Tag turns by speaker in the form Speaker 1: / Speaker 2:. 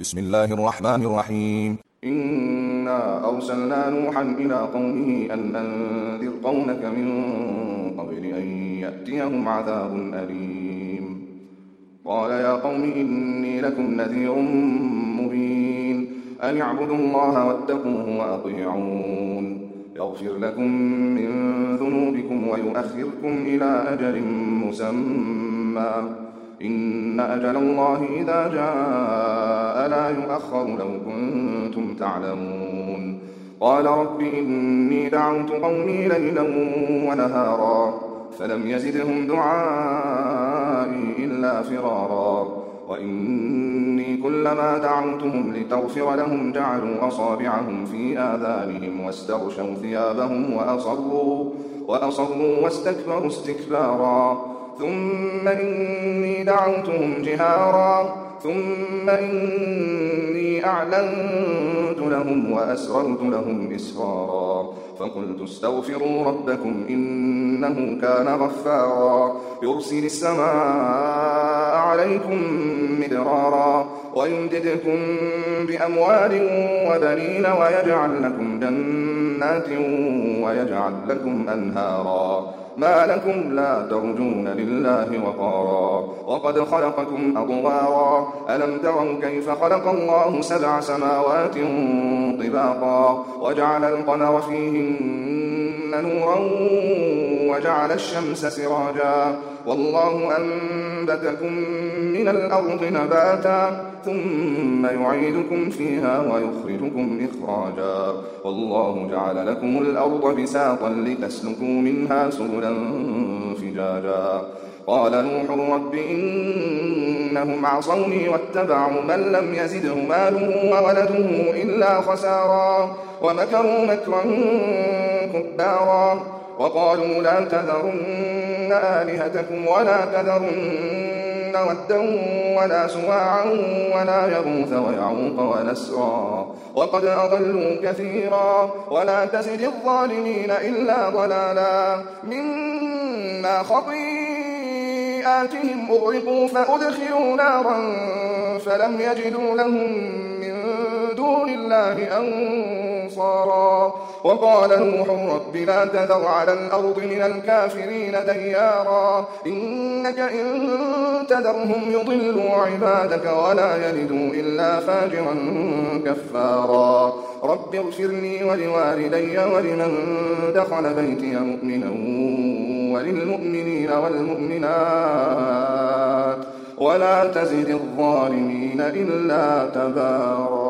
Speaker 1: بسم الله الرحمن الرحيم.
Speaker 2: إنا أرسلنا نوحا إلى قومه أن أنذر قومك من قبل أن يأتيهم عذاب أليم. قال يا قوم إني لكم نذير مبين أن اعبدوا الله واتقوه وأطيعون يغفر لكم من ذنوبكم ويؤخركم إلى أجل مسمى إن أجل الله إذا جاء لا يؤخر لو كنتم تعلمون. قال رب إني دعوت قومي ليلا ونهارا فلم يزدهم دعائي إلا فرارا وإني كلما دعوتهم لتغفر لهم جعلوا أصابعهم في آذانهم واستغشوا ثيابهم وأصروا واستكبروا استكبارا ثم إني دعوتهم جهارا ثم إني أعلنت لهم وأسررت لهم إسرارا فقلت استغفروا ربكم إنه كان غفارا يرسل السماء عليكم مدرارا ويمددكم بأموال وبنين ويجعل لكم جنات ويجعل لكم أنهارا ما لكم لا ترجون لله وقارا وقد خلقكم أطوارا ألم تروا كيف خلق الله 7 سماوات طباقا وجعل القمر فيهن نورا وجعل الشمس سراجا والله أنبتكم من الأرض نباتا ثم يعيدكم فيها ويخرجكم إخراجا والله جعل لكم الأرض بساطا لتسلكوا منها سبلا فجاجا. قال نوح رب إنهم عصوني واتبعوا من لم يزده ماله وولده إلا خسارا ومكروا مكرا كبارا وقالوا لا تذرن آلهتكم ولا تذرن ودا ولا سواعا ولا يغوث ويعوق ونسرا وقد أضلوا كثيرا ولا تزد الظالمين إلا ضلالا مما خطيئاتهم أغرقوا فأدخلوا نارا فلم يجدوا لهم من دون الله أنصارا وقال نوح رب لا تذر على الأرض من الكافرين ديارا إنك إن تذرهم يضلوا عبادك ولا يلدوا إلا فاجرا كفارا رب اغفر لي ولوالدي ولمن دخل بيتي مؤمنا وللمؤمنين والمؤمنات ولا تزد الظالمين إلا تبارا.